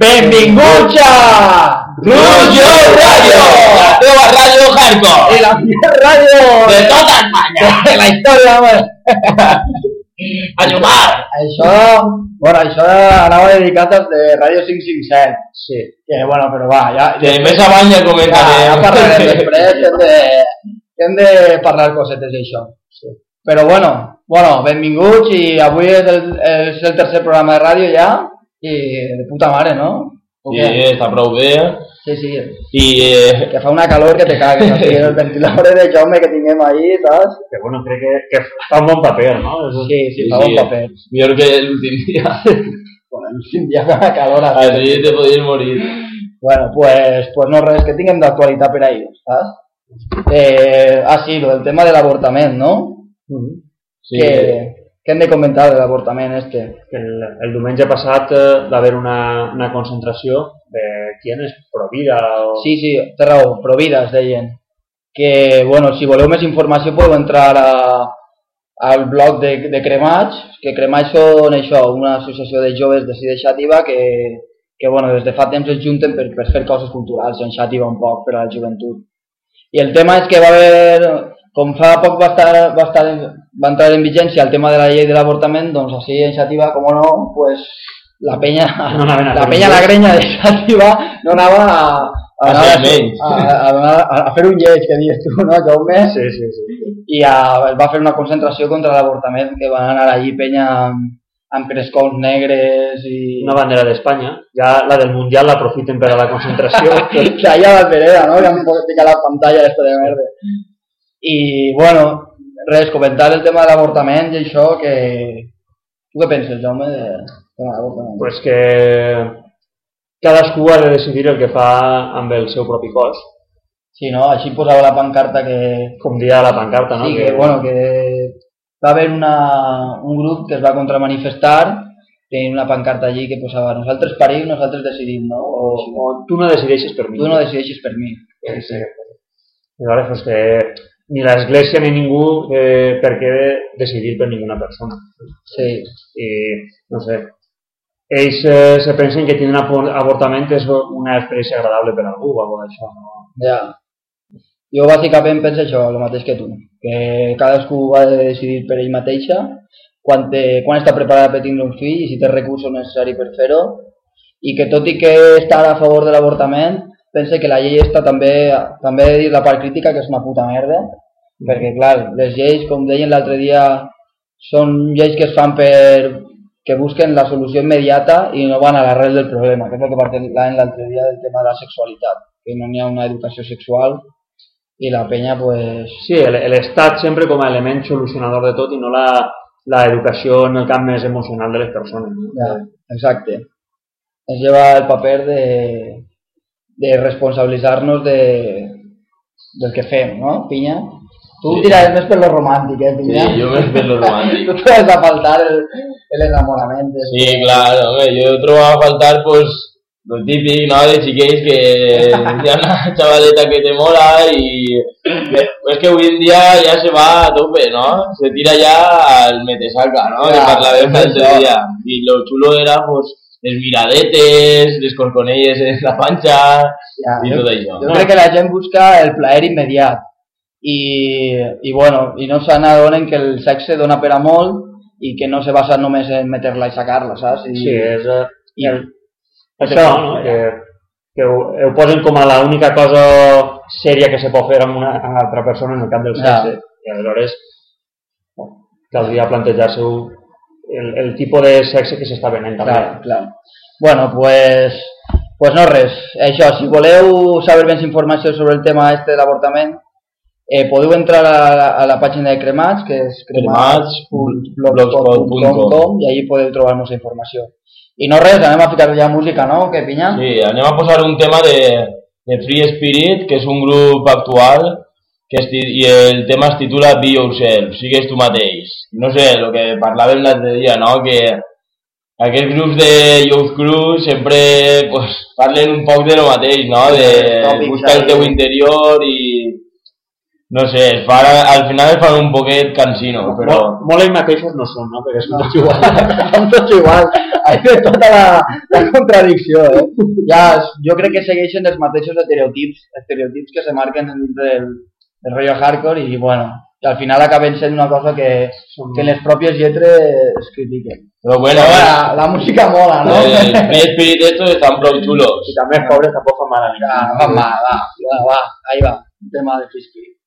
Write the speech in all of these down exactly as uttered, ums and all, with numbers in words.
Benvinguts a Rujo Radio, la teva ràdio hardcore. I la millor ràdio de tota Espanya. De la història, home. A llumar. Això, bueno, això anava dedicat als de Ràdio cinc cinc set. Sí. Que, bueno, però va, ja... Que més avall ja comentarem. Ja, ja parlarem després, hem de, hem de parlar cosetes d'això. Sí. Però bueno, bueno, benvinguts i avui és el, és el tercer programa de ràdio ja i de puta mare, no? Sí, està prou bé. Sí, sí. I, eh... que fa una calor que te cagues, no? El ventilador de Jaume que tinguem ahí, saps? Que bueno, crec que, que fa un bon paper, no? Sí, sí, fa sí, bon paper. Millor que l'últim dia. Bueno, l'últim dia fa una calor. Així te podies morir. Bueno, pues, pues no res, que tinguem d'actualitat per ahí, saps? Eh, ah, sí, el tema de l'avortament, no? Mm-hmm. Sí. Que, què hem de comentar de l'avortament este? El, el diumenge passat eh, va haver una, una concentració de quién és Provida o... Sí, sí, té raó, Provida es deien. Que, bueno, si voleu més informació podeu entrar a, al blog de, de Cremats, que Cremats són això, una associació de joves de Cide Xàtiva que, que bueno, des de fa temps es junten per, per fer coses culturals en Xàtiva un poc per a la joventut. I el tema és que va haver... Com fa poc va, estar, va, estar, va entrar en vigència el tema de la llei de l'avortament, doncs així en Xàtiva, com no, pues, la penya, no la, penya la grenya de Xàtiva no anava a, a, a, a, a, a, a fer un lleig, que dius tu, no, Jaume? Sí, sí, sí. I a, va fer una concentració contra l'avortament, que van anar allí penya amb, amb crescons negres i... Una bandera d'Espanya, ja la del Mundial l'aprofiten per a la concentració. Que allà a la vereda, no?, que han ficat la pantalla esta de merda. I, bueno, res, comentar el tema de l'avortament i això, que... Tu què penses, Jaume, de tema de l'avortament? Pues que cadascú ha de decidir el que fa amb el seu propi cos. Sí, no? Així posava la pancarta que... Com dia la pancarta, no? Sí, que, que bueno, que va haver una, un grup que es va contramanifestar, tenint una pancarta allí que posava nosaltres parim, nosaltres decidim, no? O, o tu no decideixes per mi. Tu no decideixes per mi. Sí, sí. I llavors, pues que... ni l'església ni ningú eh, per què decidir per ninguna persona. Sí. I, no sé, ells eh, se pensen que tindre un avortament és una experiència agradable per a algú o alguna això, no? Ja. Jo bàsicament penso això, el mateix que tu, que cadascú ha de decidir per ell mateixa quan, te, quan està preparat per tindre un fill i si té recursos necessaris per fer-ho, i que tot i que estar a favor de l'avortament pense que la llei està també, també he de dir la part crítica que és una puta merda, mm. perquè clar, les lleis, com deien l'altre dia, són lleis que es fan per que busquen la solució immediata i no van a l'arrel del problema, que és el que parlàvem l'altre dia del tema de la sexualitat, que no n'hi ha una educació sexual i la penya, pues... Sí, l'estat sempre com a element solucionador de tot i no la, la educació en el camp més emocional de les persones. No? Ja, exacte. Es lleva el paper de... de responsabilitzar-nos de, del que fem, no, Pinya? Tu sí. Tiraves més per lo romàntic, eh, Pinya? Sí, jo més per lo romàntic. Tu trobes a faltar el, el enamorament. Sí, clar, home, jo trobo a faltar, pues, lo típic, no?, de xiquets que hi ha una xavaleta que te mola i és que avui en dia ja se va a tope, no? Se tira ja al metesaca, no? Ja, que parlàvem l'altre dia. I lo xulo era, pues, les miradetes, les corconelles en la panxa ja, i jo, tot això. Jo crec que la gent busca el plaer immediat i, i bueno, i no s'adonen que el sexe dona per a molt i que no se basa només en meter-la i sacar-la, saps? I, sí, és uh, i, el, això, no? Que, que ho, ho posen com a l'única cosa sèria que se pot fer amb una, amb una altra persona en el camp del sexe. Ja. I aleshores caldria plantejar-se El, el tipus de sexe que s'està venent també. Clar, clar. Bueno, pues, pues no res. Això, si voleu saber més informació sobre el tema este de l'avortament, eh, podeu entrar a la, a la pàgina de Cremats, que és cremats punt blogspot punt com i allí podeu trobar més informació. I no res, anem a ficar ja música, no? Què, Pinya? Sí, anem a posar un tema de, de Free Spirit, que és un grup actual, que es, i el tema es titula Be Yourself, sigues tu mateix. No sé, el que parlàvem l'altre dia, no? Que aquests grups de Youth Crew sempre pues, parlen un poc de lo mateix, no? De buscar el teu interior i... No sé, es fa, al final es fan un poquet cansino, però... Molt, molt ells mateixos no són, no? Perquè són tots igual. Són tots igual. Ahí ve tota la, la contradicció, eh? Ja, jo crec que segueixen els mateixos estereotips, estereotips que se marquen dintre del, del rotllo hardcore i, bueno, i al final acaben sent una cosa que, que en les pròpies lletres es critiquen. Però bueno, Però, la, la música mola, ¿no? El Free Spirit estos están prou chulos. I també els pobres tampoc fan mal a ningú. Ah, va, va, va, va, va, ahí va, un tema de Free Spirit.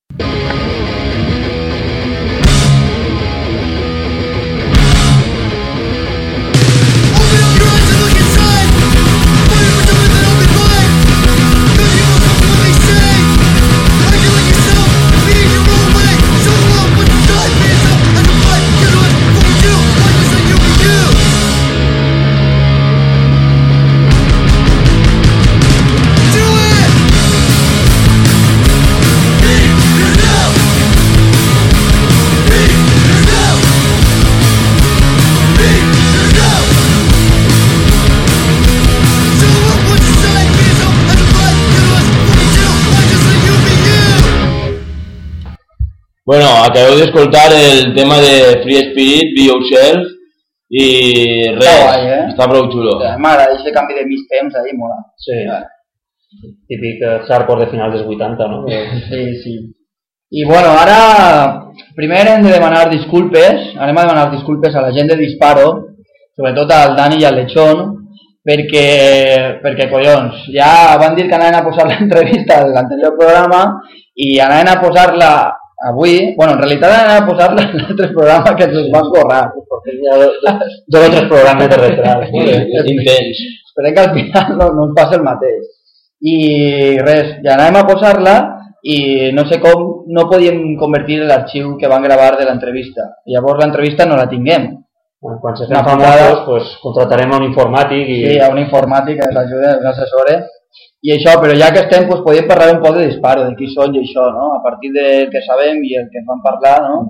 Bueno, acabeu d'escoltar el tema de Free Spirit, Be Yourself, i res, Està guai, eh? està prou xulo. M'agrada aquest canvi de mig temps ahí, mola. Sí, típic hardcore de finals dels vuitanta, no? Sí, sí. I bueno, ara primer hem de demanar disculpes, anem a demanar disculpes a la gent de Disparo, sobretot al Dani i al Lechón, perquè, perquè collons, ja van dir que anaven a posar l'entrevista de l'anterior programa i anaven a posar-la avui, bueno, en realitat anaven a posar-la en l'altre programa que ens van borrar, perquè hi ha dos, dos o tres programes de retrat. És intens. Esperem que al final no, no ens passi el mateix. I res, ja anàvem a posar-la i no sé com no podíem convertir l'arxiu que van gravar de l'entrevista. Llavors l'entrevista no la tinguem. Bueno, quan se fem famosos, pues, contratarem a un informàtic i... Sí, a un informàtic que ens ajuda, un assessor. I això, però ja que estem, pues, podíem parlar un poc de Disparo, de qui són i això, no? A partir del que sabem i el que ens van parlar, no?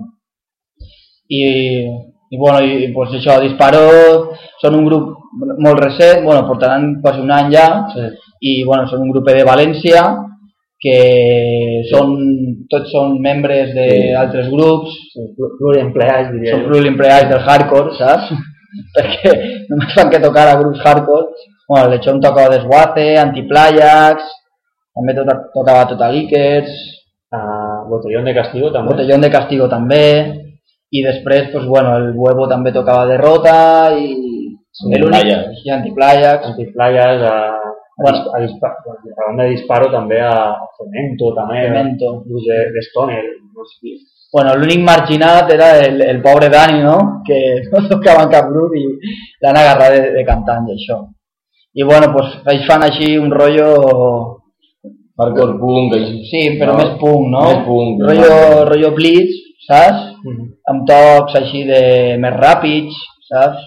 I, i bueno, i, pues, això, Disparo són un grup molt recent, bueno, portaran quasi un any ja, sí. I bueno, són un grup de València, que són, tots són membres d'altres sí. grups, sí, pluriempleats, diria. Són pluriempleats del hardcore, saps? Perquè només fan que tocar a grups hardcore. Bueno, el Lechón tocava Desguace, Antiplayax, també to tocava Total Ickers, uh, Botellón de Castigo també. Botellón de Castigo també, i després, pues, bueno, el Huevo també tocava Derrota i... Sí, Antiplayax. I Antiplayax. Antiplayax, a... Bueno, a, dispar a banda de Disparo també a Cemento també, Cemento. de, de Stoner, no sé. Bueno, l'únic marginat era el, el pobre Dani, no? Que no tocava en cap grup i l'han agarrat de, de cantant i això. I bueno, pues ells fan així un rotllo... Hardcore punk, així. Sí, però no, més punk, no? Més punk. Rollo, rollo blitz, saps? Mm -hmm. Amb tocs així de més ràpids, saps?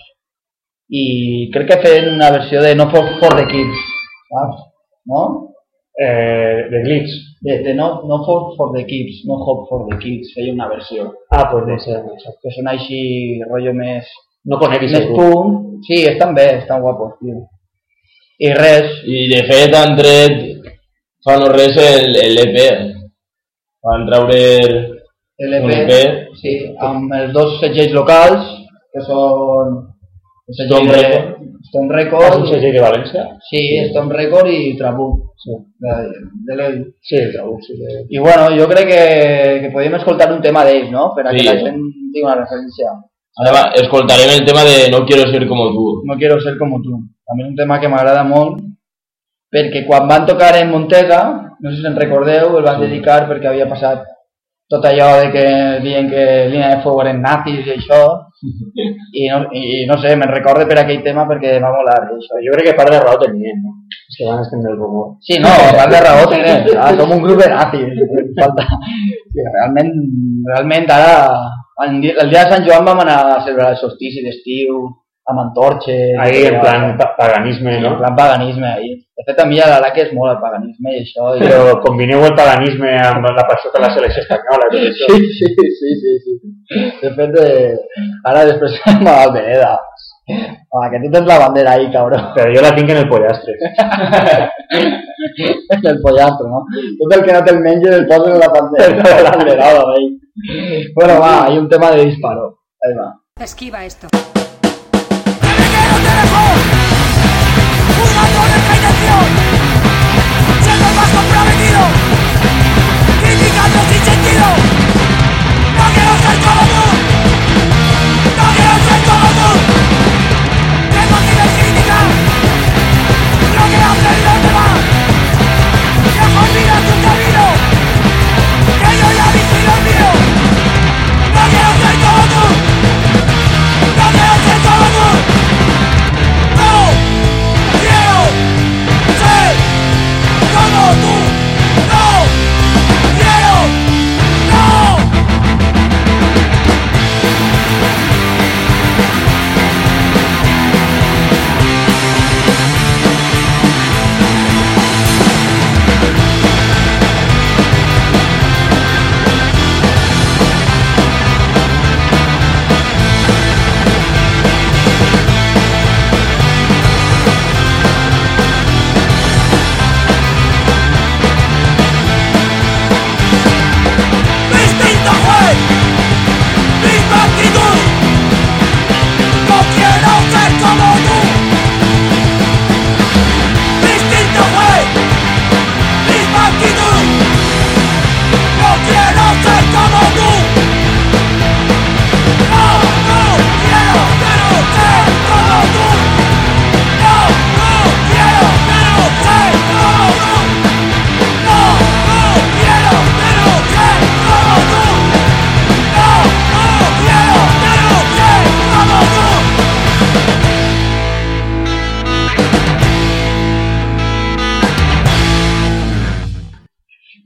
I crec que feien una versió de No For, for the Kids, saps? No? Eh, de Glitch. De, de no, no For, for the Kids, No Hope for the Kids, feia una versió. Ah, pues no sé, no sé. Que són així rotllo més... No conec més punk. Sí, estan bé, estan guapos, tio. I res. I de fet han tret fa no res l'E P. Van treure l'E P, sí, amb els dos segells locals, que són Stone Record. Stone Record. És un segell de València? Sí, Stone Record i Trabuc. Sí. De, de l'E U. Sí, el Trabuc, sí. De... I bueno, jo crec que, que podíem escoltar un tema d'ells, no? Per a que sí. la gent tingui una referència. Además, escoltarem el tema de No quiero ser como tú. No quiero ser como tú. A mi és un tema que m'agrada molt, perquè quan van tocar en Montega, no sé si en recordeu, el van sí. dedicar perquè havia passat tot allò de que diuen que Línia de Fogo eren nazis i això, i no, i no sé, me'n recorde per aquell tema perquè va molar això. Jo crec que part de raó tenien, no? És que van estendre el rumor. Sí, no, part de raó tenien, ah, som un grup de nazis, falta. Sí, realment, realment ara, el dia de Sant Joan vam anar a celebrar el solstici d'estiu, amb antorxes... Ahí, en plan paganisme, no? En plan paganisme, ahí. De fet, a mi a l'Alac és molt el paganisme i això... I... Però combineu el paganisme amb la passió de la selecció espanyola, tot això. Sí, sí, sí, sí, sí. De fet, de... ara després anem a Albereda. Home, que tu tens la bandera ahí, cabrón. Però jo la tinc en el pollastre. En el pollastre, no? Tot el que no te'l menges el poses en la bandera. L'alberada, ahí. Bueno, va, hay un tema de Disparo. Ahí va. Esquiva esto. ¡Me quiero teléfono!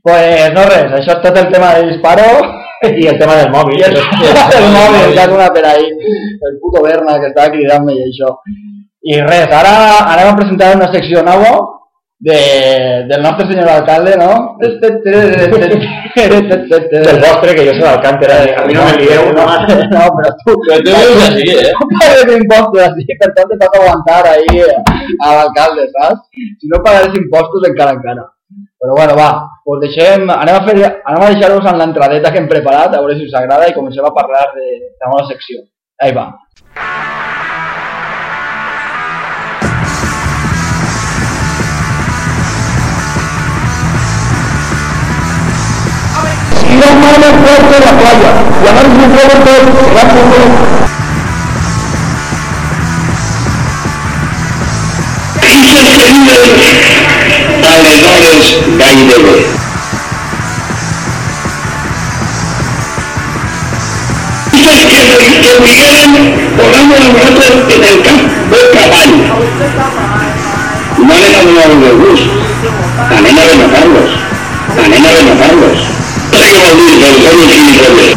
Pues no res, això és tot el tema de disparo i el tema del mòbil. I el, el mòbil, que és una per ahí, el puto Berna que estava cridant-me i això. I res, ara anem a presentar una secció nova de, del nostre senyor alcalde, no? Del vostre, que jo soy d'Alcántara, a mi no me lieu, no? No, però tu... Però tu veus així, eh? No pagues impostos així, per tant te toca aguantar ahí a l'alcalde, saps? Si no pagaràs impostos encara encara. Però bueno, va, pues deixem, anem a, fer, anem a deixar-vos en l'entradeta que hem preparat, a veure si us agrada i comencem a parlar de, de la nova secció. Ahí va. Ir a un mar más fuerte de la playa, llamarse un fuego todo, será poco. Valedores gairebé. Que vivieran volando a nosotros en el campo de caballo. No han enamorado de bus, la nena de matarlos, la nena de matarlos. No sé cómo decir, pero son los gilipollas.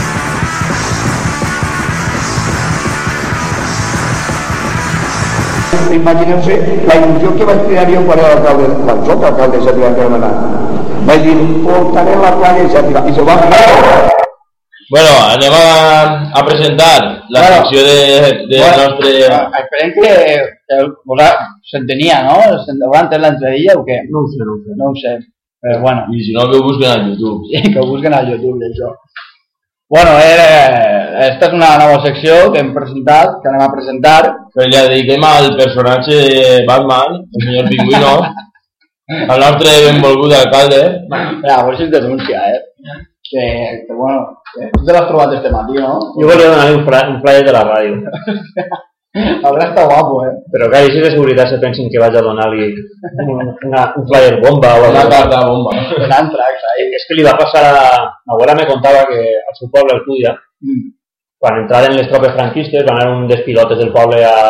Imagineu-se la il·lusió que vaig crear jo quan era l'alcalde, quan soc alcalde de Xàtiva de Termenat. Vaig dir, portaré la playa de Xàtiva, i se va fer. Bueno, anem a, a presentar la Bueno, secció de, de bueno, nostre... Esperem que, que s'entenia, no? Hauran entès l'entradilla o què? No ho sé, no ho sé. No ho sé, però bueno, I si no, que ho busquen a YouTube. sí, que ho busquen a YouTube, això. Bueno, eh, esta és una nova secció que hem presentat, que anem a presentar. Però ja dediquem al personatge de Batman, el senyor Pingüino, al nostre benvolgut alcalde. Ja, a veure si es denuncia, eh? Que, que bueno, que tu te l'has trobat este matí, no? Jo volia donar un, un flyer de la ràdio, Haurà estat guapo, eh? però que així de seguretat se pensin que vaig a donar-li una, un flyer bomba o Una alguna cosa. carta bomba. En Antrax, ahí. És que li va passar a... Ma abuela me contava que al seu poble, el Cúdia, Mm. quan entraren les tropes franquistes, van anar un dels pilotes del poble a,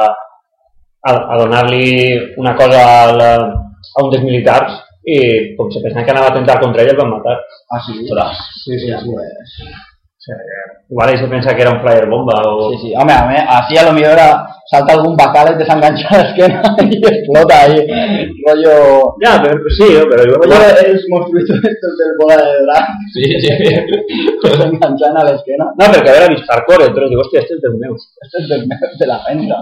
a, a donar-li una cosa al, a un dels militars i com se pensaven que anava a atentar contra ell, el van matar. Ah, sí? Ostres. Sí, sí, sí. Pues... O sea, igual ell se pensa que era un flyer bomba o... Sí, sí. Home, a mí, así a lo mejor era, salta algún bacal y te desengancha la esquena y explota ahí. Rollo... Ja, però, sí, però jo... Rollo els monstruitos estos del bola de drag. Sí, sí. Que se enganchan a la esquena. No, perquè haver vist hardcore, entonces digo, hòstia, este és dels meus. Esto es del, de la venta,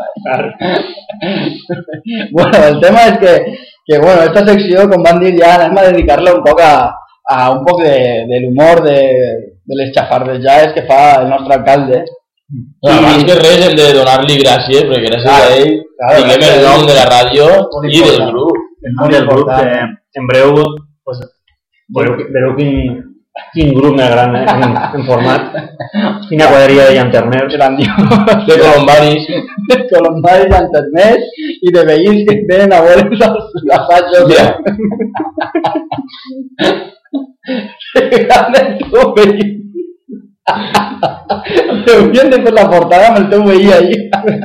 ¿eh? Bueno, el tema es que, que, bueno, esta sección, com van dir, ja anem a dedicar-la un poc a, a un poc de, de l'humor, de, de les xafardejades que fa el nostre alcalde. No, abans que res hem de donar-li gràcies, perquè gràcies Claro, a ell claro, tinguem gràcies el a nom ell. de la ràdio Molt i del important. grup. El nom del grup, que en breu pues, veureu, veureu quin, quin grup més gran eh, en, en format, quina quadrilla de llanterners. Grandiós. De colombaris. De colombaris, llanternes i de veïns que venen a veure els assajos. Ja. Grande el teu veí. T'haurien de fer la portada amb el teu veí ahí.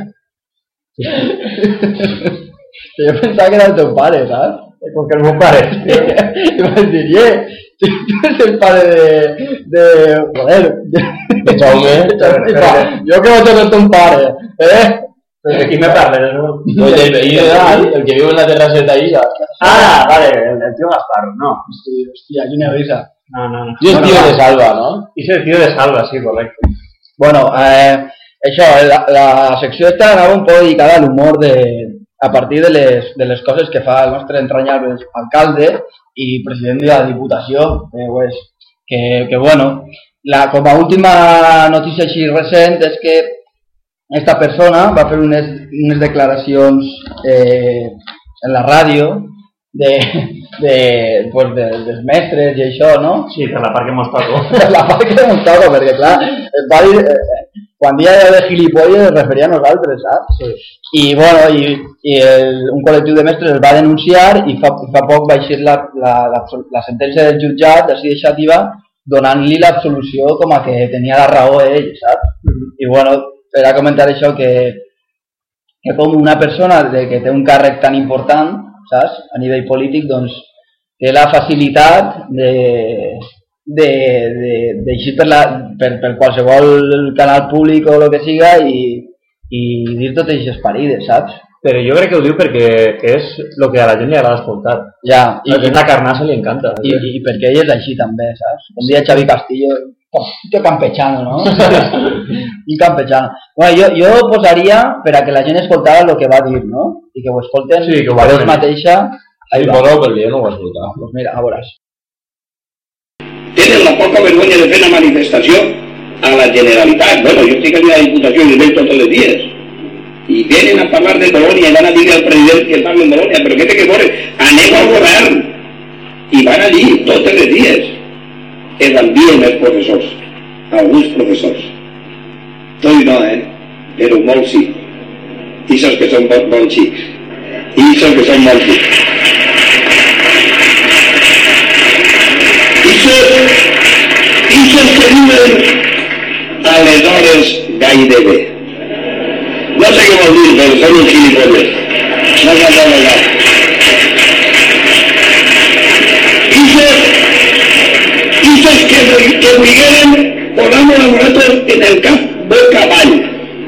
Que jo pensava que era el teu pare, saps? Com que el meu pare. I vaig dir, eh, tu eres el pare de... de... joder, de... De Jaume. Jo que vaig a ser ton pare, eh? Però de qui me parles? No? No, del veí de dalt, el que viu en la terrasseta ahí, saps? Ah, vale, el, el tío Gaspar, no. Hosti, hòstia, quina risa. No, no, no. I és tio de Salva, no? I és el tío de Salva, sí, correcte. Bueno, eh, això, la, la secció esta anava un poc dedicada a l'humor de, a partir de les, de les coses que fa el nostre entranyable alcalde i president de la Diputació, que, pues, que, que bueno, la, com a última notícia així recent és que esta persona va fer unes, unes declaracions eh, en la ràdio de, de, pues de, dels mestres i això, no? Sí, per la part que mos toco. La part que mos toca, perquè clar, es va dir, eh, quan dia de gilipolles es referia a nosaltres, saps? Sí. I bueno, i, i el, un col·lectiu de mestres el va denunciar i fa, fa poc va eixir la, la, la, la sentència del jutjat d'ací de Xàtiva donant-li l'absolució com a que tenia la raó ell, saps? Mm-hmm. I bueno, per a comentar això que, que com una persona de, que té un càrrec tan important, saps? A nivell polític, doncs té la facilitat de d'eixir per, la, per, per qualsevol canal públic o el que siga i, i dir tot aquestes parides, saps? Però jo crec que ho diu perquè és el que a la gent li agrada escoltar. Ja, i, i la carnassa li encanta. I, i perquè ell és així també, saps? Un dia Xavi Castillo, que campechano, no? I campechano. Bueno, jo, jo posaria per a que la gent escoltara el que va dir, no? I que ho escolten sí, que ho a ells mateixa. Sí, però per jo no ho escoltava. Pues mira, a veuràs. Tenen la poca vergonya de fer una manifestació a la Generalitat. Bueno, jo estic aquí a la Diputació i veig tots els dies. I venen a parlar de Bolònia i van a dir al president que parlen de Bolònia. Però què té que veure? Aneu al govern. I van allí tots els dies. Els envien els professors. Alguns professors. Tot no, eh? Però molts sí. I saps que són bons, bons xics. I saps que són molts xics. Ixos que diuen aleshores gairebé. No sé què vol dir, però són uns gilipolles. No s'ha de negar. Ixos, ixos que, que vulgueren posar-nos a nosaltres en el cap boca avall.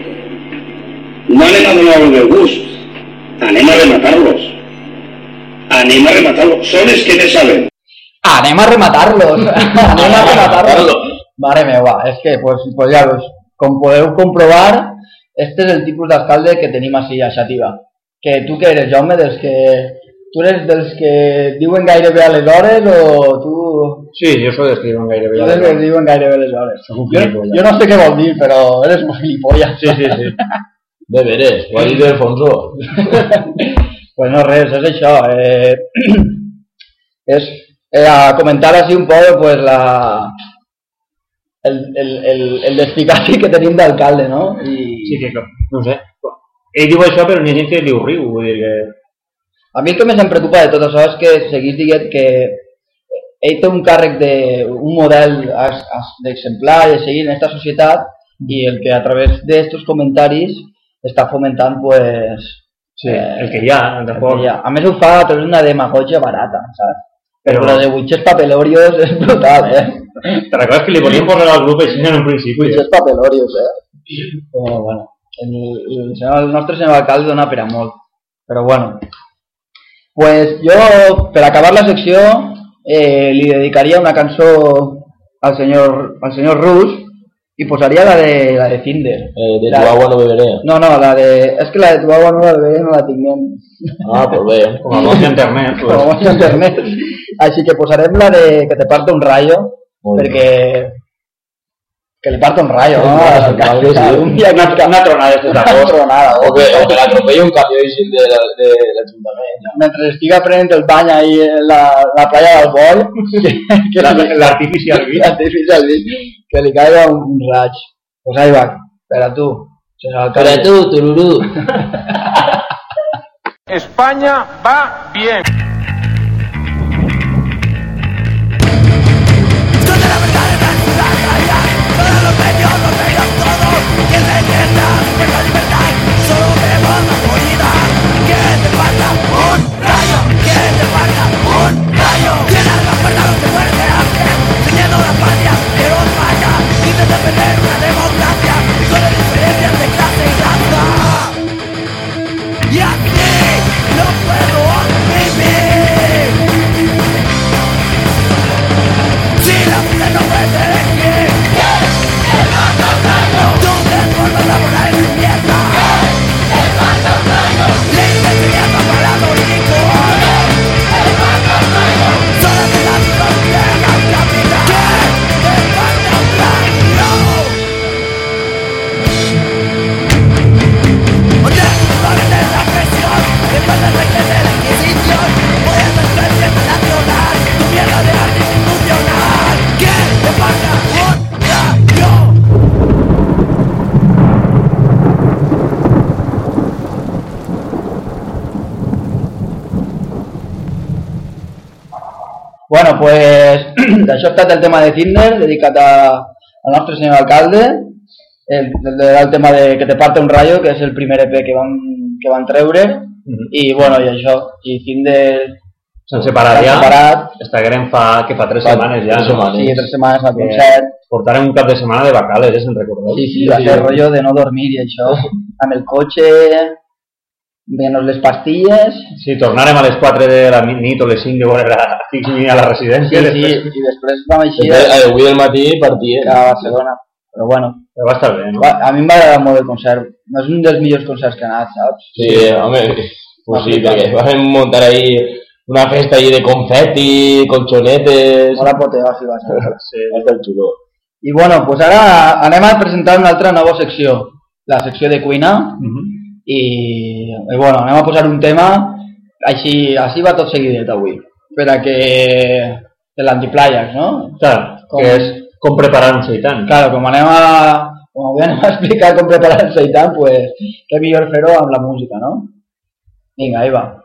No anem a donar-los de gust. Anem a rematar-los. Anem a rematar-los. Són els que més saben. Anem a rematar-los, anem a rematar-los. Mare meva, és que, pues, pues ja, pues, com podeu comprovar, este és el tipus d'alcalde que tenim així a Xàtiva. Que tu que eres, Jaume, dels que... Tu eres dels que diuen gairebé a les hores o tu... Sí, jo soy dels que diuen gairebé a les hores. Tu eres que diuen gairebé a les hores. Jo, jo no sé què vol dir, però eres un gilipollas. Sí, sí, sí. De veres, ho ha dit Alfonso. Pues no res, és això. Eh... és... Eh, a comentar així un poc pues, la, el, el, el, el despicaci que tenim d'alcalde, no? I... Sí, que no sé. Ell diu això, però n'hi ha gent que li ho riu. Vull dir que... A mi el que més em preocupa de tot això és que seguís dient que ell té un càrrec de un model d'exemplar i de seguir en aquesta societat i el que a través d'estos comentaris està fomentant, pues... Sí, eh, el que hi ha, el que hi ha. A més ho fa a través d'una demagogia barata, saps? Però lo de Buitxers Papelorios és brutal, eh? Te recordes que li volíem posar al grup així en un principi? Buitxers Papelorios, eh? Però, bueno, el, el, el nostre senyor alcalde dona per a molt. Però, bueno. Pues jo, per acabar la secció, eh, li dedicaria una cançó al senyor, al senyor Rus i posaria la de, la de Tinder. Eh, de la, tu agua no beberé. No, no, la de... És que la de tu agua no la beberé no la tinguem. Ah, pues bé. Com a voz d'internet. Pues. Com a voz d'internet. Així que posarem la de que te parto un rayo, molt perquè... Que li parto un rayo, no? Vale, sí. Un dia una, una tronada de una tronada. O que, o que l'atropelli un camió així de, de, de l'Ajuntament. Mentre estiga prenent el bany ahí en la, la playa del Bol, que l'artificial vi, l'artificial vi, que li caiga un raig. Pues ahí va, per a tu. Per a tu, tururú. España va bien. Bueno, pues això ha estat el tema de Tinder, dedicat a, al nostre senyor alcalde, el, el, el tema de que te parte un rayo, que és el primer E P que van, que van treure, mm-hmm. I bueno, i això, i Tinder S'han separat ja, separat. estagueren fa, que fa tres Fa setmanes ja. tres setmanes. Sí, tres setmanes al Que concert. portaren un cap de setmana de bacales, eh, se'n recordeu? Sí, sí, va ser rotllo de no dormir i això. Amb el cotxe, veient les pastilles. Sí, tornàrem a les quatre de la nit o les cinc de veure a Fixi a la Sí, residència. sí, Després... i després vam així Després, a avui del matí partien. a Barcelona. Però bueno, Però va estar bé, no? va, a mi em va agradar molt el concert. No és un dels millors concerts que he anat, saps? Sí, home, pues sí, perquè vam muntar ahí una festa ahí de confeti, colchonetes... Molt apoteòsi va ser. Sí. Va estar xulo. I bueno, doncs ara anem a presentar una altra nova secció, la secció de cuina, Uh -huh. i, i bueno, anem a posar un tema, així, així va tot seguidet avui, per a que... de l'antiplayax, no? Clar, Com- que és com preparar un seitan. Claro, com anem a... com avui anem a explicar com preparar el seitan, pues, què millor fer-ho amb la música, no? Vinga, ahí va.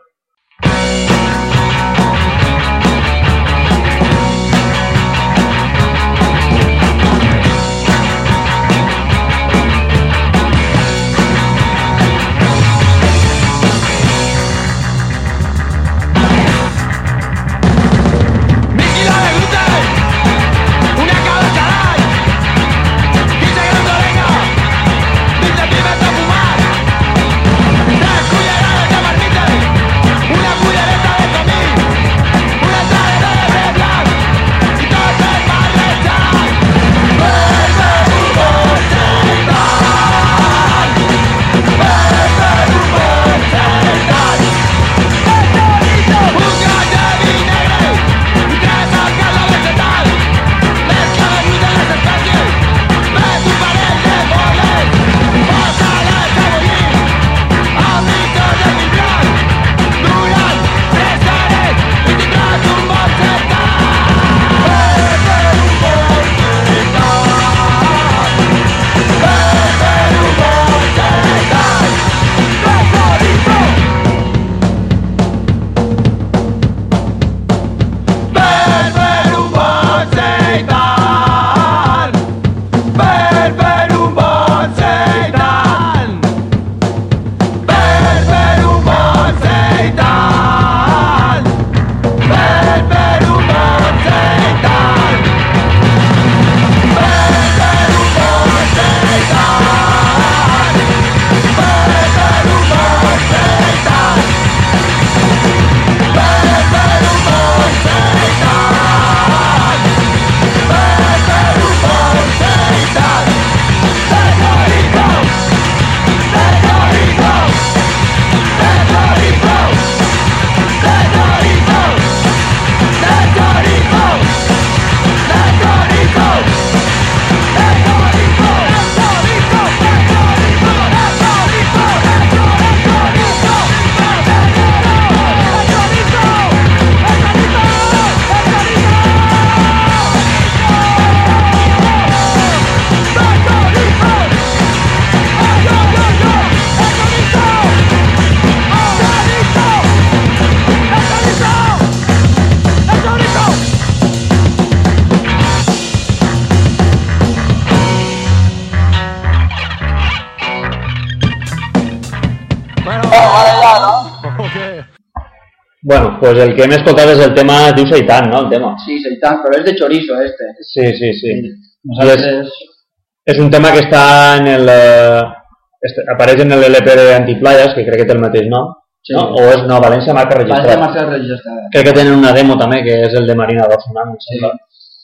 Bueno, pues el que hem escoltat és el tema, diu seitan, no? El tema. Sí, seitan, però és de chorizo, este. Sí, sí, sí. Nosaltres... És un tema que està en el... eh, este, apareix en l'L P d'Antiplayas, que crec que té el mateix nom, Sí. no? O és, no, València Marca València Registrat. Marca Registrada. Crec que tenen una demo també, que és el de Marina d'Orsonan, em Sí. sembla.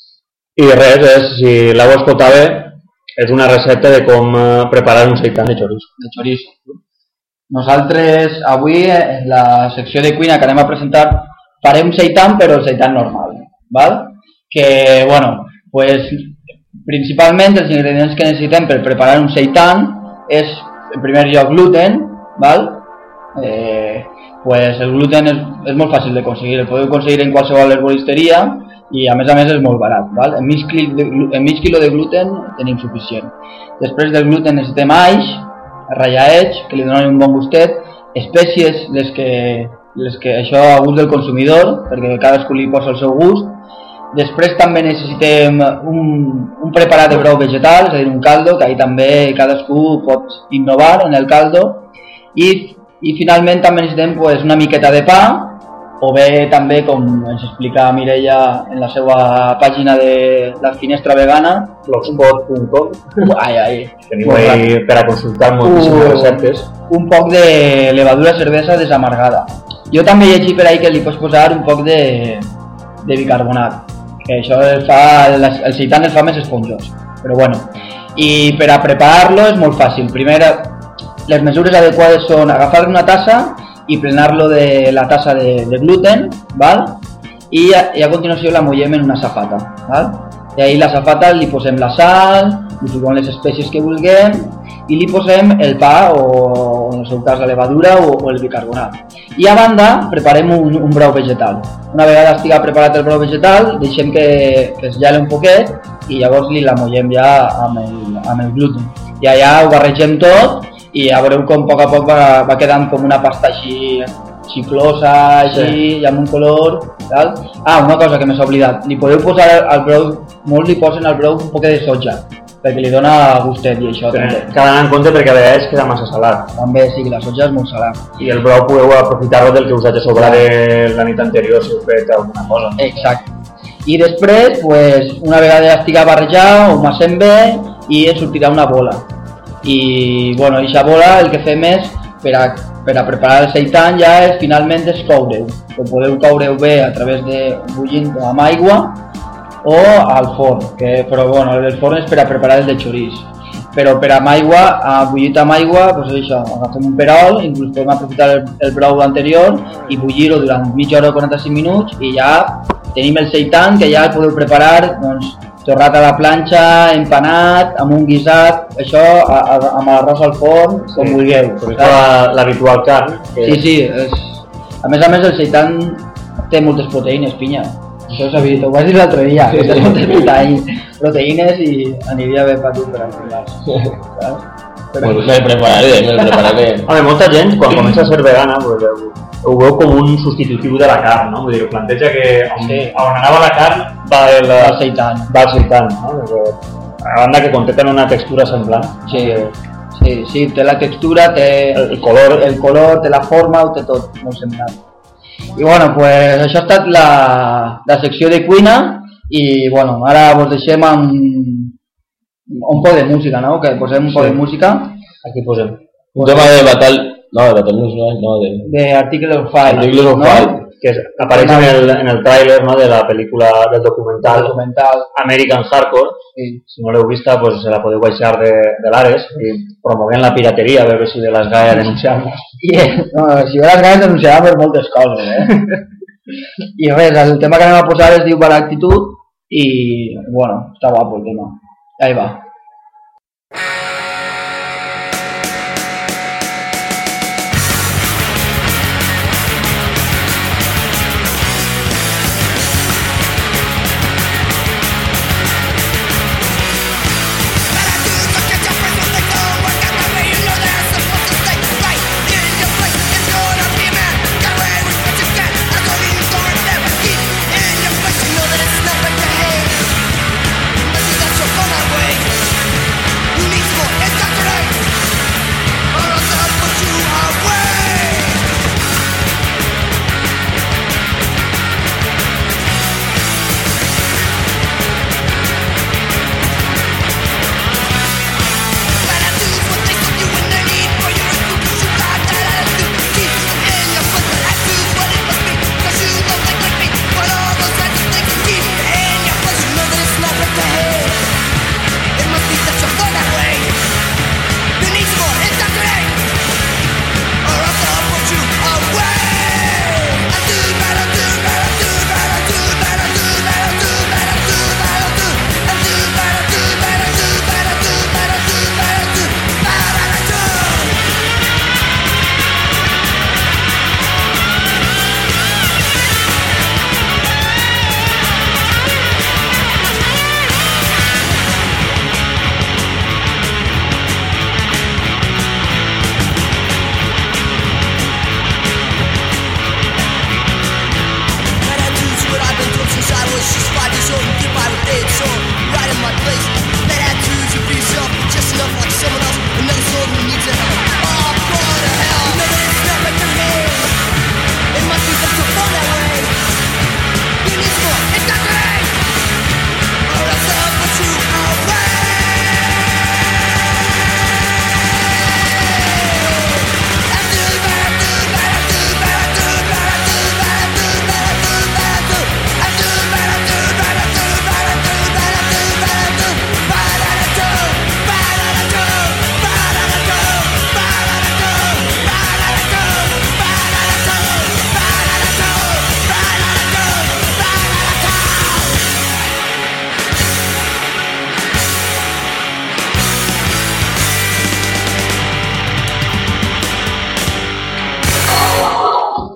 I res, és, si l'heu escoltat bé, és una recepta de com eh, preparar un seitan de chorizo. De chorizo. Nosaltres avui en la secció de cuina que anem a presentar farem seitan, però el seitan normal, val? Que, bueno, pues principalment els ingredients que necessitem per preparar un seitan és, en primer lloc, gluten, val? Eh, pues el gluten és, és molt fàcil de aconseguir, el podeu aconseguir en qualsevol herboristeria i a més a més és molt barat, val? En mig, quilo de, en mig quilo de gluten tenim suficient. Després del gluten necessitem alls, ratllaets, que li donen un bon gustet, espècies, les que, les que això a gust del consumidor, perquè cadascú li posa el seu gust. Després també necessitem un, un preparat de brou vegetal, és a dir, un caldo, que ahí també cadascú pot innovar en el caldo. I, i finalment també necessitem pues, una miqueta de pa o bé també, com ens explica Mireia en la seva pàgina de la finestra vegana, blogspot punt com, ai, ai, teniu ahí per a consultar moltíssimes un, receptes. Un poc de levadura cervesa desamargada. Jo també he llegit per ahí que li pots posar un poc de, de bicarbonat, que això el, fa, el, el seitan el fa més esponjós, però bueno. I per a preparar-lo és molt fàcil. Primer, les mesures adequades són agafar una tassa i plenar-lo de la tassa de, de gluten, val? I, a, i a continuació la mollem en una safata, val? I ahí la safata li posem la sal, li posem les espècies que vulguem i li posem el pa o, en el seu cas, la levadura o, o el bicarbonat. I a banda preparem un, un brou vegetal. Una vegada estigui preparat el brou vegetal, deixem que, que es gele un poquet i llavors li la mollem ja amb el, amb el gluten. I allà ho barregem tot i ja veureu com a poc a poc va, va quedant com una pasta així xiclosa, així, sí. I amb un color, tal. Ah, una cosa que m'he oblidat, li podeu posar al brou, molts li posen al brou un poc de soja, perquè li dona gustet i això Però, també. Cal anar en compte perquè a vegades queda massa salat. També, sí, la soja és molt salat. I el brou podeu aprofitar-lo del que us hagi sobrat de la nit anterior si heu fet alguna cosa. Exacte. I després, pues, una vegada ja estigui barrejat, ho massem bé i ens sortirà una bola. I, bueno, aquesta bola el que fem és, per a, per a preparar el seitan ja és, finalment, és coure-ho. Ho podeu coure-ho bé a través de bullint amb aigua o al forn, que, però bueno, el forn és per a preparar el de xoriç. Però per amb aigua, a bullit amb aigua, doncs això, agafem un perol, inclús podem aprofitar el, el brou anterior i bullir-ho durant mitja hora o quaranta-cinc minuts i ja tenim el seitan que ja el podeu preparar, doncs, torrat a la planxa, empanat, amb un guisat, això a, a, amb l'arròs al forn, com sí, vulgueu. L'habitual carn. Que... Sí, sí, és... a més a més el seitan té moltes proteïnes, pinya. Això és evident, ho vas dir l'altre dia, que té moltes proteïnes i aniria bé per tu per enfilar-se. Pues me'l prepararé, me'l prepararé. Home, molta gent, quan comença a ser vegana, pues, ho veu com un substitutiu de la carn, no? Vull dir, planteja que on, sí. on anava la carn va el, el seitan. Va el seitan, no? A banda que conté una textura semblant. Sí, sí, sí, té la textura, té el, el color, el color, té la forma, ho té tot molt semblant. I bueno, pues això ha estat la, la secció de cuina i bueno, ara vos deixem amb un poc de música, no? Que posem un poc sí. de música. Aquí posem. Un tema de Batall... No, de Batall no, no, de... De Articles of Fight. Articles of Fight. ¿no? Que es, apareix en el, en el tràiler, ¿no? De la pel·lícula, del documental, documental. American Hardcore. Sí. Si no l'heu vista, pues se la podeu baixar de, de l'Ares i promovent la pirateria, a veure si de les gaia denunciar-nos. Yeah. No, si de les gaia denunciarà per moltes coses, eh? I res, el tema que anem a posar es diu Baractitud i, bueno, està guapo el tema. Ahí va. Need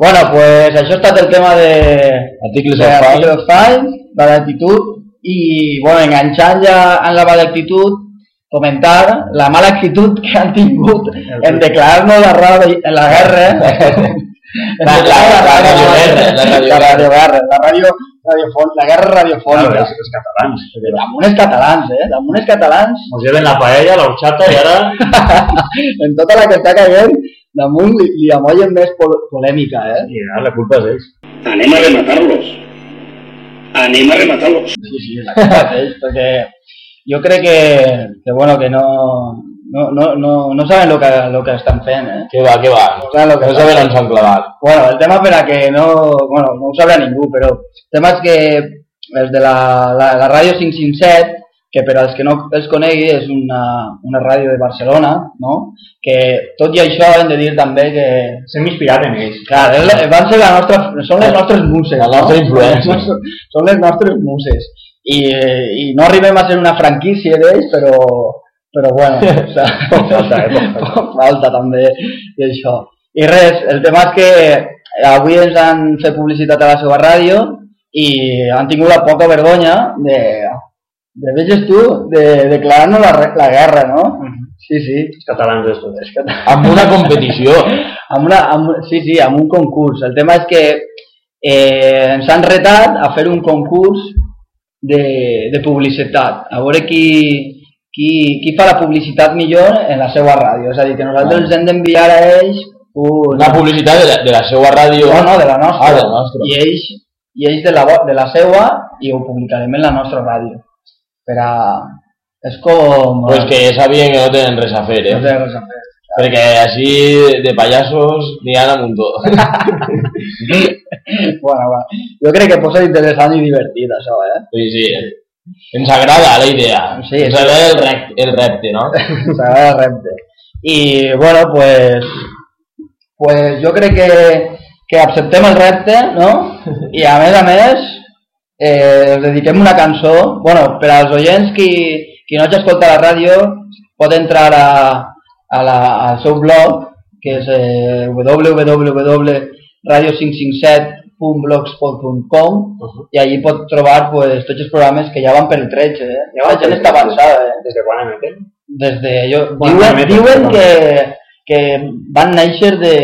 Bueno, pues això ha estat el tema de... Articles de of Five. Articles of Five, de l'actitud, i, bueno, enganxant ja en la mala actitud, comentar la mala actitud que han tingut en declarar-nos la, radi- la guerra, en La- declarar la- la radioguerra, la radioguerra. la radioguerra, la radio, radiofon- la guerra radiofònica. Claro, els, els catalans. perquè Damunt els catalans, eh? Damunt els catalans, Nos lleven la paella, la horchata i ara... en tota la que està caient, damunt li, li amollen més pol polèmica, eh? I ara la culpa és ells. Anem a rematarlos. Anem a rematarlos. Sí, sí, la culpa és ells, perquè jo crec que, que bueno, que no, no, no, no, no saben lo que, lo que estan fent, eh? Què va, què va? No saben lo que No saben on s'han clavat. Bueno, el tema per a que no... Bueno, no ho sabrà ningú, però el tema és que els de la, la, la ràdio cinc cinc set, que per als que no els conegui és una, una ràdio de Barcelona, no? Que tot i això hem de dir també que... S'hem inspirat en ells. Clar, és la- van ser la nostra, són les nostres muses. La nostra no? influència. Són les nostres muses. I, I no arribem a ser una franquícia d'ells, però, però bueno, o sea, falta, eh? Poc falta. falta també d'això. I res, el tema és que avui ens han fet publicitat a la seva ràdio i han tingut la poca vergonya de, de veges tu, de declarar-nos la, re- la guerra, no? Sí, sí. Els catalans és tot. És que... Amb una competició. amb una, amb, sí, sí, amb un concurs. El tema és que eh, ens han retat a fer un concurs de, de publicitat. A veure qui, qui, qui fa la publicitat millor en la seva ràdio. És a dir, que nosaltres els hem d'enviar a ells un... Una publicitat de la, de la seva ràdio. No, no, de la nostra. Ah, de la nostra. I ells, i ells de, la, vo- de la seva i ho publicarem en la nostra ràdio. Per a... És com... Pues que ja sabien que no tenen res a fer, eh? No té res a fer. Perquè així de pallassos n'hi ha un muntó. Bueno, bueno, jo crec que pot ser interessant i divertit, això, eh? Sí, sí. Ens agrada la idea. Sí, Ens sí. agrada el, rec, el repte, no? S'agrada el repte. I, bueno, pues, pues jo crec que, que acceptem el repte, no? I a més a més, eh, us dediquem una cançó. Bueno, per als oients qui, qui no hagi escoltat la ràdio, pot entrar a, a la, al seu blog, que és eh, w w w punt radio cinc cinc set punt blogspot punt com i allí pot trobar pues, tots els programes que ja van per el tretze, eh? Ja la gent està avançada, eh? Des de quan emeten? Des de... Jo, Bueno, diuen emeten, diuen perdó. que, que van néixer de,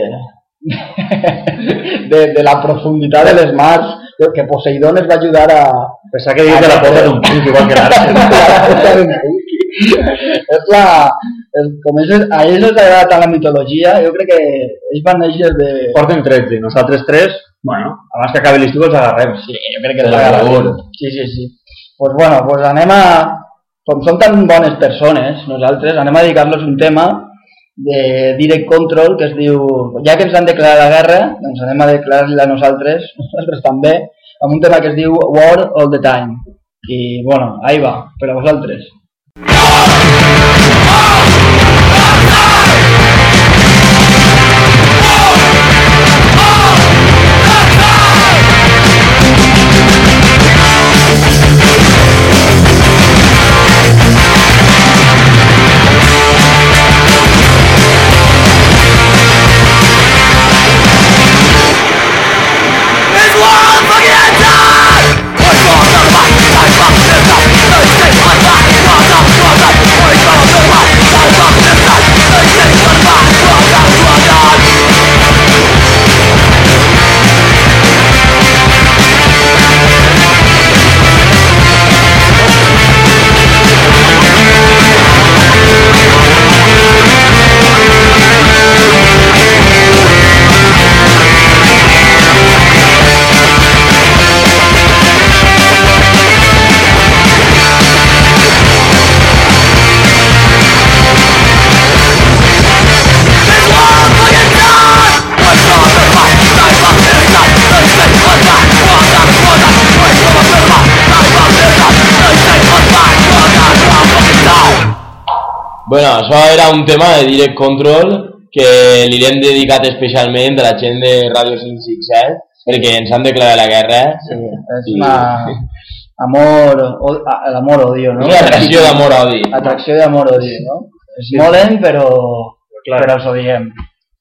de, de la profunditat de les mars, que Poseidón es va ajudar a... Pensava que dius de la pota d'un punk, igual que l'Arsen. és la... És, com és, a ells els agrada tant la mitologia, jo crec que ells van néixer de... Porten tretze, nosaltres tres, bueno, abans que acabi l'estiu els agarrem. Sí, jo crec que Te els agrada. l'agraïm. Sí, sí, sí. Pues bueno, pues anem a... Com som tan bones persones, nosaltres, anem a dedicar-los un tema de Direct Control que es diu... Ja que ens han declarat la guerra, doncs anem a declarar-la a nosaltres, nosaltres també, amb un tema que es diu War All the Time. I, bueno, ahí va, per a vosaltres. Bueno, això era un tema de Direct Control que li hem dedicat especialment a la gent de Ràdio cinc cinc set perquè ens han declarat la guerra. Sí, és I- una... Amor... o- a- L'amor-odio, no? Una atracció d'amor-odi. Atracció d'amor-odio, no? Es molen, però... Clar. però els odiem.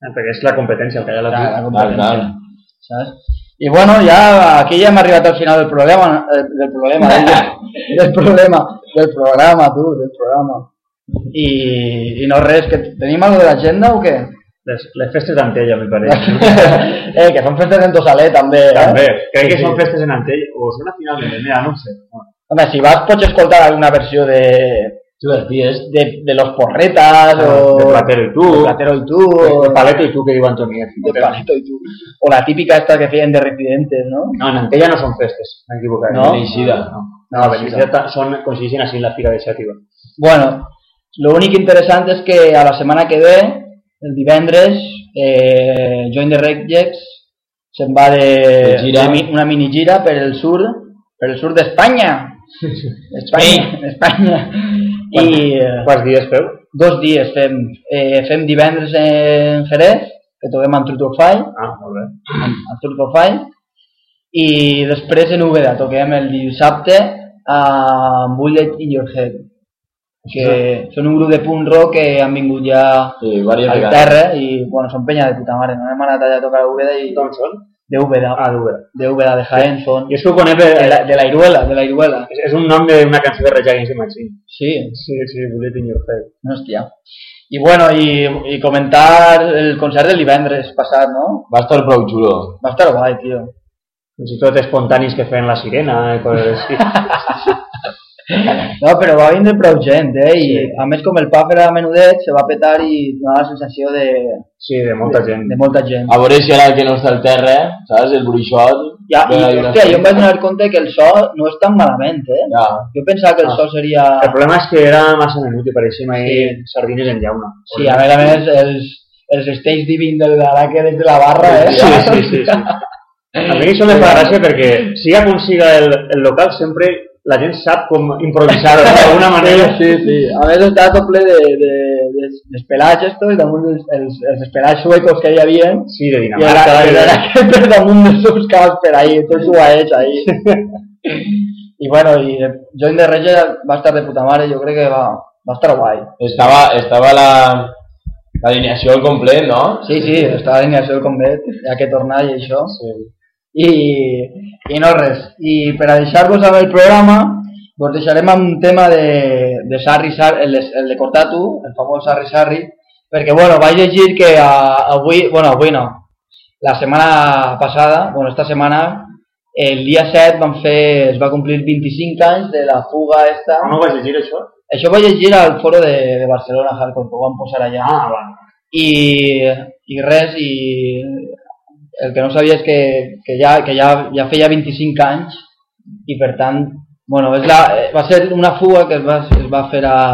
Perquè és la competència el que hi ha a la Clar, la vida. competència. Saps? I bueno, ja aquí ja hem arribat al final del problema, eh, del problema, del, del problema, del programa, tu, del programa. I, i no res, que tenim alguna de l'agenda o què? Les, les festes d'Antella, me pareix. eh, que són festes en Tosalet també, eh? També, crec que Sí, són sí. festes en Antella, o són a final de mes, no ho sé. Home, si vas pots escoltar alguna versió de, Tu les dies. de, de Los Porretas o... De Platero i tu. De Platero y tú. De O Paleto i tu, que diu Antoniet. de Paleto y tú. O la típica esta que feien de Residentes, ¿no? No, en Antella no són festes, m'he equivocat. No? Beneixida. No, no Beneixida són, coincideixen així en la Fira de Xàtiva. Bueno, lo únic interessant és que a la setmana que ve, el divendres, eh, Join the Rejects se'n va de, De gira. de mi- una mini gira per el sur, per el sur d'Espanya. Espanya, Espanya. I eh, Quants dies feu? dos dies fem, eh, fem divendres en Jerez, que toquem amb Truth or Fight, Ah, molt bé. amb Truth or Fight, i després en Úbeda toquem el dissabte amb Bullet in Your Head, que són un grup de punk rock que han vingut ja Sí, diverses al vegades. terra i bueno, són penya de puta mare, no hem anat allà a tocar a Úbeda i D'on són? de Úbeda, Ah, d'Úbeda. de Úbeda, de Jaén són, Jo és que ho conec, de eh, la, de la Iruela, de la Iruela, és, és un nom d'una cançó de Rage Against the Machine. sí, Sí, sí, Bullet in Your Head. hòstia. I bueno, i, i comentar el concert del divendres passat, no? Va estar prou xulo. Va estar guai, tio. Fins i tot espontanis que feien la sirena i coses així. No, però va vindre prou gent, eh? I Sí. a més com el pub era menudet, se va petar i donava la sensació de, Sí, de molta de, gent. de molta gent. A veure si ara que no està al terra, saps? El bruixot. Ja, i, ve ahí una hòstia, jo em vaig festa. donar compte que el so no és tan malament, eh? Ja. Jo pensava que el Ah. so seria... El problema és que era massa menut i pareixíem ahí sardines en llauna. Sí, a més a més, els, els stage diving del Garaque des de la barra, eh? Sí, sí, sí. sí. A mi això me fa gràcia perquè siga com siga el, el local, sempre la gent sap com improvisar d'alguna manera. Sí, sí. A més està tot ple de, de, de, d'espelats estos, i damunt els, els, els espelats suecos que hi havia, Sí, de i era, Dinamarca. era, de- era per damunt dels seus caps per ahí, tots suaets ahí. I bueno, i Join the Rage va estar de puta mare, jo crec que va, va estar guai. Estava, estava la l'alineació al complet, no? Sí, sí, estava l'alineació del convet, ja que tornar i això. Sí. I, i no res. I per a deixar-vos amb el programa, vos deixarem amb un tema de, de Sarri Sarri, el, de- el de Cortatu, el famós Sarri Sarri, perquè, bueno, vaig llegir que a, avui, bueno, avui no, la setmana passada, bueno, esta setmana, el dia set van fer, es va complir vint-i-cinc anys de la fuga esta. No ho vaig llegir, això? Això ho vaig llegir al foro de, de Barcelona, Hardcore, que ho van posar allà. Ah, va. I, i res, i el que no sabia és que, que, ja, que ja, ja feia vint-i-cinc anys i per tant, bueno, és la, va ser una fuga que es va, es va fer a,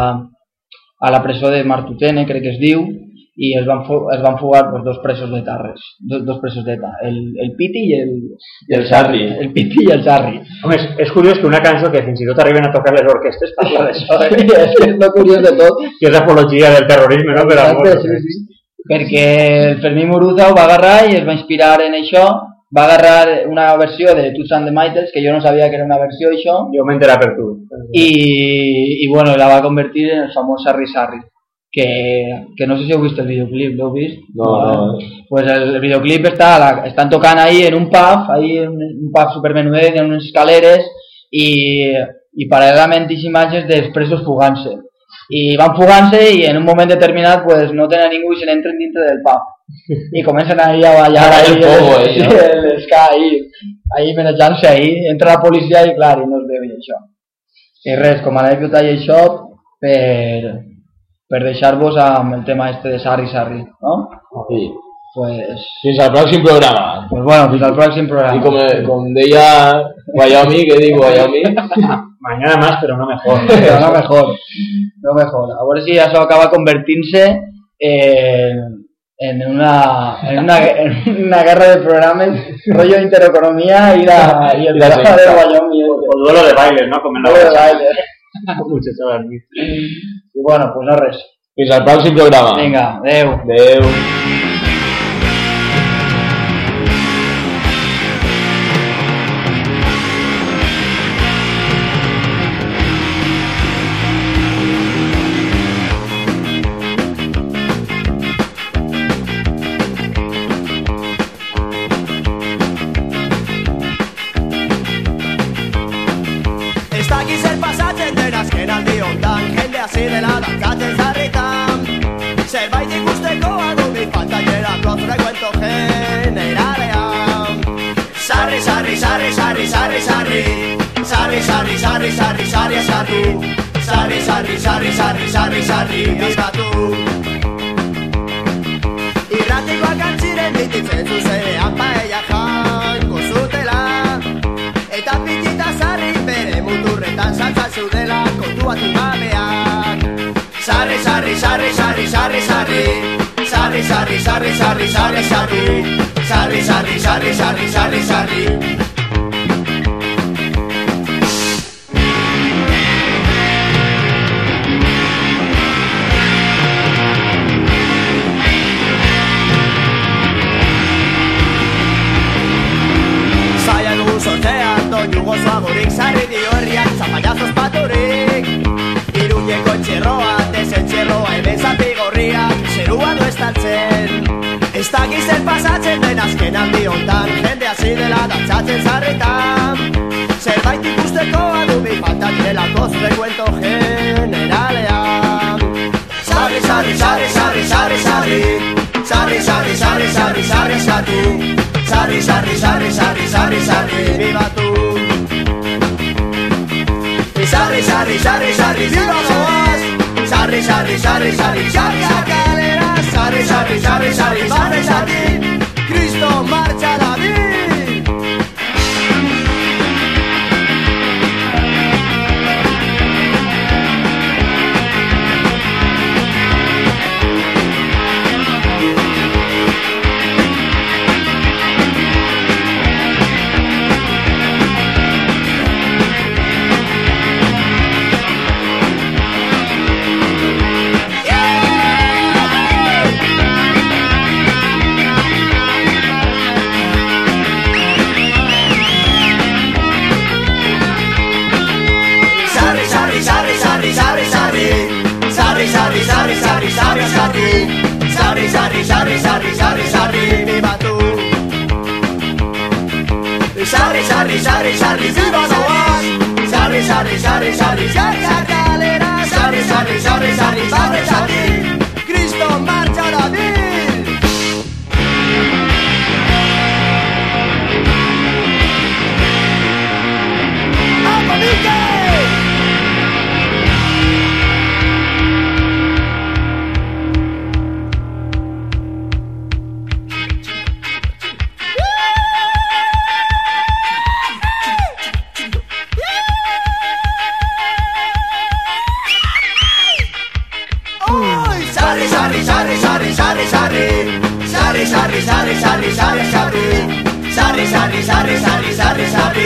a la presó de Martutene, crec que es diu, i es van, fu- es van fugar pues, dos presos de Tarres, dos, dos presos d'ETA, el, el Piti i el, I el Sarri. el Piti i el Sarri. Home, és, és curiós que una cançó que fins i tot arriben a tocar les orquestes parla d'això, Sí, és que és lo curiós de tot. que és apologia del terrorisme, no? Per amor. Exacte, sí, sí. Perquè el Fermín Muruza ho va agarrar i es va inspirar en això, va agarrar una versió de Toots and the Maytals, que jo no sabia que era una versió això, Jo m'enterà per tu. i, i bueno, la va convertir en el famós Sarri Sarri, que, que no sé si heu vist el videoclip, l'heu vist? No, no. Pues el, el videoclip està, la, estan tocant ahí en un pub, ahí en un pub supermenudet, en unes escaleres, i, i paral·lelament hi imatges dels presos fugant-se. I van fugant-se i en un moment determinat pues, no tenen ningú i se n'entren dintre del pub. I comencen ahí a ballar Ah, ahí, el fuego ahí, sí, no? el ska ahí, ahí menjant-se ahí, entra la policia i clar, i no es veu i això. I res, com a anècdota i això, per, per deixar-vos amb el tema este de Sarri Sarri, no? Sí. Pues, Fins al pròxim programa. pues bueno, fins al pròxim programa. I com, com deia Wyoming, què dic Wyoming? Mañana más, pero no mejor. Pero no mejor, no mejor. A ver si eso acaba convertirse eh, en, una, en, una, en una guerra de programas, rollo intereconomía y, la, y el Y la programa de secta. Wyoming. O duelo de bailes, ¿no? Como en la Todo de bolsa. baile. Muchas horas. Y bueno, pues no res. Fins al pròxim programa. Venga, adeu. Adeu. hasi dela dantzatzen sarritan. Zerbait ikusteko adumi falta jera klozre kuento generalean. Sarri, sarri, sarri, sarri, sarri, sarri. Sarri, sarri, sarri, sarri, sarri, eskatu. Sarri, sarri, sarri, sarri, sarri, sarri, eskatu. Irratikoak antziren bititzen zuzenean paella jango zutela. Eta pitita sarri bere muturretan saltza zeudela kontuatu gabeak. Sarri, sarri, sarri, sarri, sarri, sarri. Sarri, sarri, sarri, sarri, sarri, sarri. Sarri, sarri, sarri, sarri, sarri, sarri. Sortean doinu gozoagorik sarri dio herriak zapallazos paturik. Iruñeko entxerroa, desentxerroa, hemen zapigorriak zerua du estaltzen. Ez dakiz zer pasatzen den azken aldi hontan, jende hasi dela dantzatzen sarritan. Zerbait ikusteko adumi falta direla kozre kuento generalean. Sarri, sarri, sarri, sarri, sarri, sarri. Sarri, sarri, sarri, sarri, sarri, eskatu. Sarri, sarri, sarri, sarri, sarri, sarri, bibatu. Sarri, sarri, sarri, sarri, viva goaz. Sarri, sarri, sarri, sarri, sarri, kalera. Sarri, sarri, sarri, sarri, sarri, sarri. Cristo marcha David. Sarri, sarri, sarri, sarri, sarri. Sarri, sarri, sarri, sarri, sarri, sarri, viva tu. Sarri, sarri, sarri, sarri, viva goaz. Sarri, sarri, sarri, sarri, sarri, kalera. Sarri, sarri, sarri, sarri, sarri, sarri. Cristo marcha David. ¡Apamique! Sarri, sarri, sarri, sarri, sarri, sarri. Sarri, sarri, sarri, sarri, sarri, sarri. Sarri, sarri, sarri, sarri, sarri, sarri.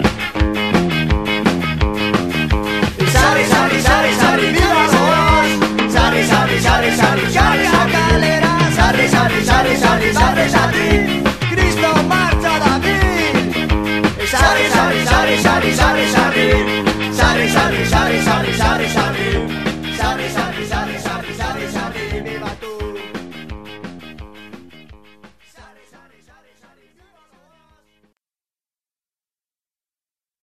Sarri, sarri, sarri, sarri, viva goaz. Sarri, sarri, sarri, sarri, sarri, kalera. Sarri, sarri, sarri, sarri, sarri, sarri. Cristo marcha David. Sarri, sarri, sarri, sarri, sarri, sarri. Sarri, sarri, sarri, sarri, sarri, sarri. Sarri, sarri, sarri, sarri, sarri, sarri, viva